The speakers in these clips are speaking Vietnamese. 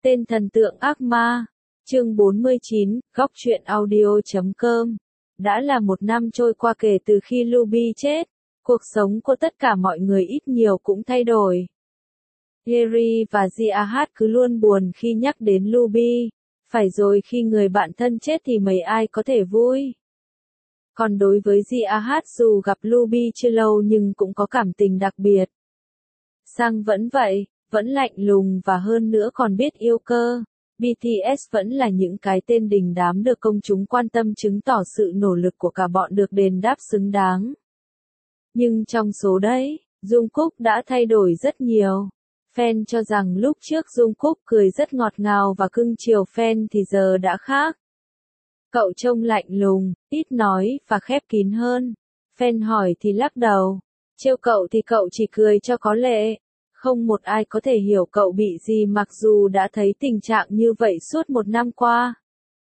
Tên thần tượng ác ma. Chương 49, góc truyện audio.com. Đã là 1 năm trôi qua kể từ khi Ruby chết. Cuộc sống của tất cả mọi người ít nhiều cũng thay đổi. Gary và Ziahat cứ luôn buồn khi nhắc đến Ruby. Phải rồi, khi người bạn thân chết thì mấy ai có thể vui. Còn đối với Ziahat, dù gặp Ruby chưa lâu nhưng cũng có cảm tình đặc biệt. Sang vẫn vậy, vẫn lạnh lùng và hơn nữa còn biết yêu cơ. BTS vẫn là những cái tên đình đám được công chúng quan tâm, chứng tỏ sự nỗ lực của cả bọn được đền đáp xứng đáng. Nhưng trong số đấy, Jungkook đã thay đổi rất nhiều. Fan cho rằng lúc trước Jungkook cười rất ngọt ngào và cưng chiều fan thì giờ đã khác. Cậu trông lạnh lùng, ít nói và khép kín hơn. Fan hỏi thì lắc đầu. Trêu cậu thì cậu chỉ cười cho có lệ. Không một ai có thể hiểu cậu bị gì, mặc dù đã thấy tình trạng như vậy suốt 1 năm qua.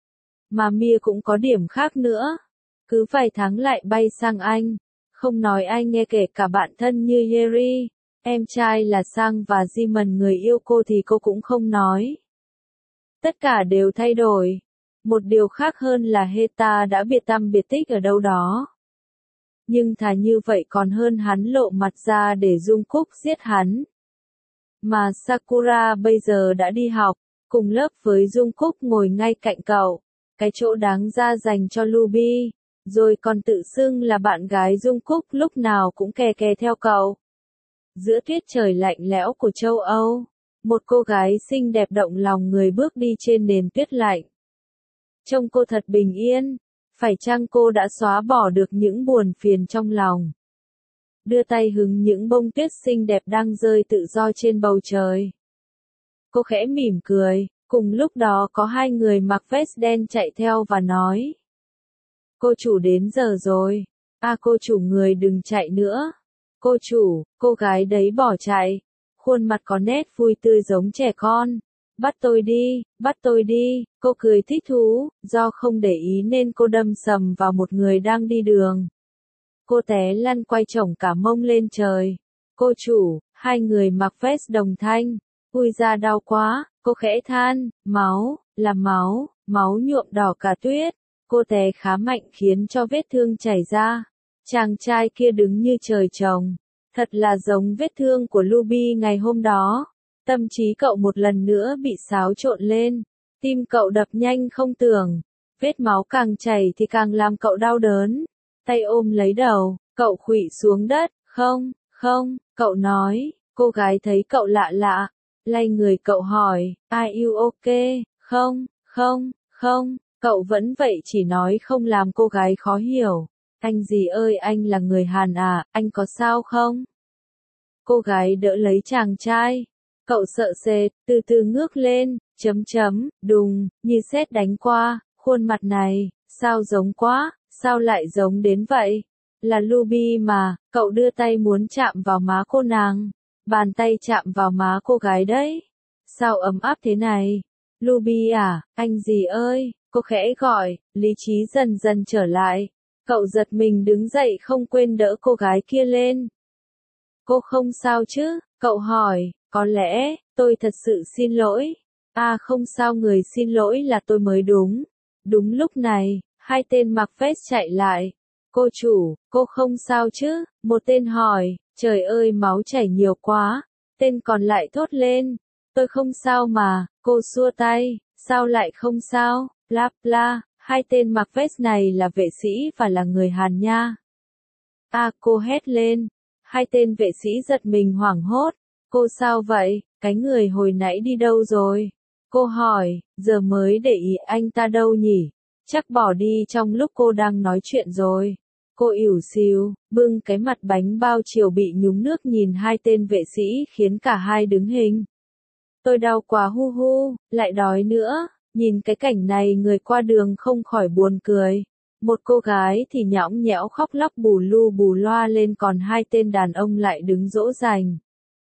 Mà Mia cũng có điểm khác nữa. Cứ vài tháng lại bay sang Anh. Không nói ai nghe, kể cả bạn thân như Yeri, em trai là Sang và Jimin người yêu cô thì cô cũng không nói. Tất cả đều thay đổi. Một điều khác hơn là Heta đã biệt tăm biệt tích ở đâu đó. Nhưng thà như vậy còn hơn hắn lộ mặt ra để Jungkook giết hắn. Mà Sakura bây giờ đã đi học, cùng lớp với Jungkook, ngồi ngay cạnh cậu. Cái chỗ đáng ra dành cho Ruby. Rồi còn tự xưng là bạn gái Jungkook, lúc nào cũng kè kè theo cậu. Giữa tiết trời lạnh lẽo của châu Âu, một cô gái xinh đẹp động lòng người bước đi trên nền tuyết lạnh. Trông cô thật bình yên, phải chăng cô đã xóa bỏ được những buồn phiền trong lòng? Đưa tay hứng những bông tuyết xinh đẹp đang rơi tự do trên bầu trời. Cô khẽ mỉm cười, cùng lúc đó có 2 người mặc vest đen chạy theo và nói. Cô chủ đến giờ rồi. À, cô chủ, người đừng chạy nữa. Cô chủ, cô gái đấy bỏ chạy. Khuôn mặt có nét vui tươi giống trẻ con. Bắt tôi đi, bắt tôi đi. Cô cười thích thú, do không để ý nên cô đâm sầm vào một người đang đi đường. Cô té lăn quay chổng cả mông lên trời. Cô chủ, 2 người mặc vest đồng thanh. Ui da, đau quá, cô khẽ than. Máu, là máu, máu nhuộm đỏ cả tuyết. Cô té khá mạnh khiến cho vết thương chảy ra. Chàng trai kia đứng như trời trồng. Thật là giống vết thương của Ruby ngày hôm đó. Tâm trí cậu một lần nữa bị xáo trộn lên. Tim cậu đập nhanh không tưởng. Vết máu càng chảy thì càng làm cậu đau đớn. Tay ôm lấy đầu, cậu khuỵu xuống đất. Không, không, cậu nói. Cô gái thấy cậu lạ lạ, lay người cậu hỏi, Are you okay? Không, không, không. Cậu vẫn vậy, chỉ nói không làm cô gái khó hiểu. Anh gì ơi, anh là người Hàn à, anh có sao không? Cô gái đỡ lấy chàng trai. Cậu sợ sệt, từ từ ngước lên, đùng, như sét đánh qua, khuôn mặt này, sao giống quá, sao lại giống đến vậy? Là Ruby mà. Cậu đưa tay muốn chạm vào má cô nàng. Bàn tay chạm vào má cô gái đấy. Sao ấm áp thế này? Ruby à, anh gì ơi? Cô khẽ gọi, lý trí dần dần trở lại. Cậu giật mình đứng dậy, không quên đỡ cô gái kia lên. Cô không sao chứ? Cậu hỏi. Có lẽ, tôi thật sự xin lỗi. À không sao, người xin lỗi là tôi mới đúng. Đúng lúc này, 2 tên mặc vest chạy lại. Cô chủ, cô không sao chứ? Một tên hỏi. Trời ơi, máu chảy nhiều quá. Tên còn lại thốt lên. Tôi không sao mà. Cô xua tay. Sao lại không sao? Bla bla. 2 tên mặc vest này là vệ sĩ và là người Hàn nha. À, cô hét lên. 2 tên vệ sĩ giật mình hoảng hốt. Cô sao vậy? Cái người hồi nãy đi đâu rồi? Cô hỏi. Giờ mới để ý, anh ta đâu nhỉ? Chắc bỏ đi trong lúc cô đang nói chuyện rồi. Cô ỉu xìu, bưng cái mặt bánh bao chiều bị nhúng nước nhìn 2 tên vệ sĩ khiến cả hai đứng hình. Tôi đau quá hu hu, lại đói nữa. Nhìn cái cảnh này, người qua đường không khỏi buồn cười. Một cô gái thì nhõng nhẽo khóc lóc bù lu bù loa lên, còn 2 tên đàn ông lại đứng dỗ dành.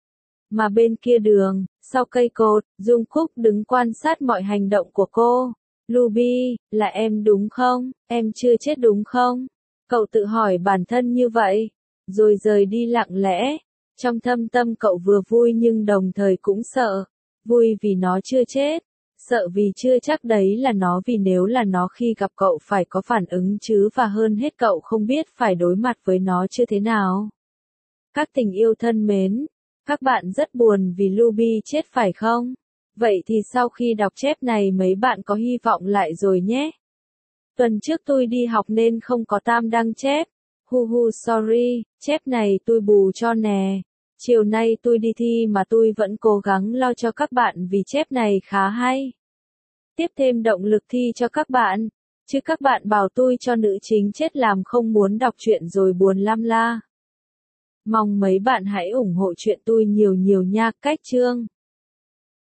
Mà bên kia đường, sau cây cột, Jungkook đứng quan sát mọi hành động của cô. Ruby, là em đúng không? Em chưa chết đúng không? Cậu tự hỏi bản thân như vậy. Rồi rời đi lặng lẽ. Trong thâm tâm cậu vừa vui nhưng đồng thời cũng sợ. Vui vì nó chưa chết, Sợ vì chưa chắc đấy là nó, vì nếu là nó khi gặp cậu phải có phản ứng chứ, và hơn hết cậu không biết phải đối mặt với nó chưa thế nào. Các tình yêu thân mến, các bạn rất buồn vì Ruby chết phải không? Vậy thì sau khi đọc chép này mấy bạn có hy vọng lại rồi nhé. Tuần trước tôi đi học nên không có tam đăng chép. Hu sorry, chép này tôi bù cho nè. Chiều nay tôi đi thi mà tôi vẫn cố gắng lo cho các bạn vì chép này khá hay. Tiếp thêm động lực thi cho các bạn. Chứ các bạn bảo tôi cho nữ chính chết làm không muốn đọc truyện rồi buồn lắm la. Mong mấy bạn hãy ủng hộ chuyện tôi nhiều nhiều nha. Cách chương